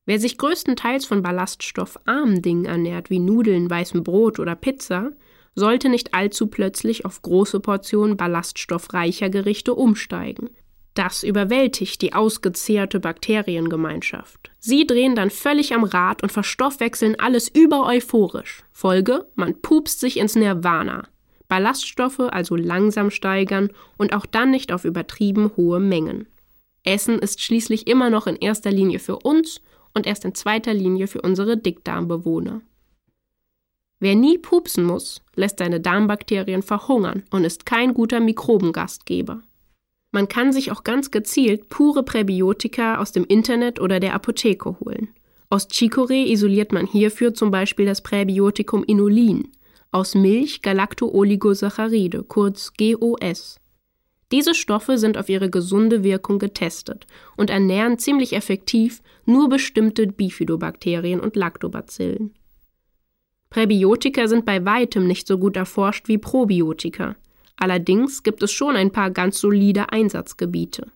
Wer sich größtenteils von ballaststoffarmen Dingen ernährt, wie Nudeln, weißem Brot oder Pizza, sollte nicht allzu plötzlich auf große Portionen ballaststoffreicher Gerichte umsteigen. Das überwältigt die ausgezehrte Bakteriengemeinschaft. Sie drehen dann völlig am Rad und verstoffwechseln alles übereuphorisch. Folge: man pupst sich ins Nirvana. Ballaststoffe also langsam steigern und auch dann nicht auf übertrieben hohe Mengen. Essen ist schließlich immer noch in erster Linie für uns und erst in zweiter Linie für unsere Dickdarmbewohner. Wer nie pupsen muss, lässt seine Darmbakterien verhungern und ist kein guter Mikrobengastgeber. Man kann sich auch ganz gezielt pure Präbiotika aus dem Internet oder der Apotheke holen. Aus Chicorée isoliert man hierfür zum Beispiel das Präbiotikum Inulin, aus Milch Galacto-Oligosaccharide, kurz GOS. Diese Stoffe sind auf ihre gesunde Wirkung getestet und ernähren ziemlich effektiv nur bestimmte Bifidobakterien und Lactobacillen. Präbiotika sind bei weitem nicht so gut erforscht wie Probiotika. Allerdings gibt es schon ein paar ganz solide Einsatzgebiete.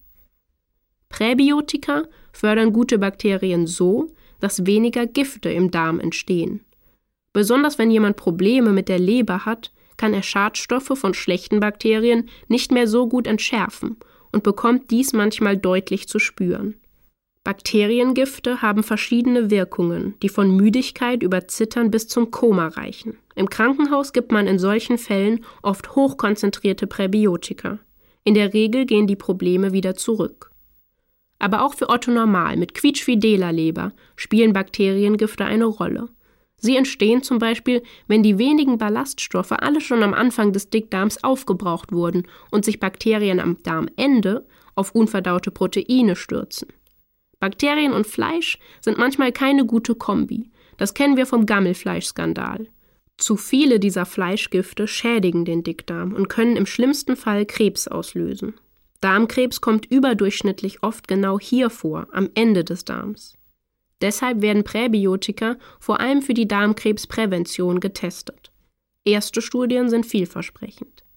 Präbiotika fördern gute Bakterien so, dass weniger Gifte im Darm entstehen. Besonders wenn jemand Probleme mit der Leber hat, kann er Schadstoffe von schlechten Bakterien nicht mehr so gut entschärfen und bekommt dies manchmal deutlich zu spüren. Bakteriengifte haben verschiedene Wirkungen, die von Müdigkeit über Zittern bis zum Koma reichen. Im Krankenhaus gibt man in solchen Fällen oft hochkonzentrierte Präbiotika. In der Regel gehen die Probleme wieder zurück. Aber auch für Otto Normal mit quietschfideler Leber spielen Bakteriengifte eine Rolle. Sie entstehen zum Beispiel, wenn die wenigen Ballaststoffe alle schon am Anfang des Dickdarms aufgebraucht wurden und sich Bakterien am Darmende auf unverdaute Proteine stürzen. Bakterien und Fleisch sind manchmal keine gute Kombi. Das kennen wir vom Gammelfleischskandal. Zu viele dieser Fleischgifte schädigen den Dickdarm und können im schlimmsten Fall Krebs auslösen. Darmkrebs kommt überdurchschnittlich oft genau hier vor, am Ende des Darms. Deshalb werden Präbiotika vor allem für die Darmkrebsprävention getestet. Erste Studien sind vielversprechend.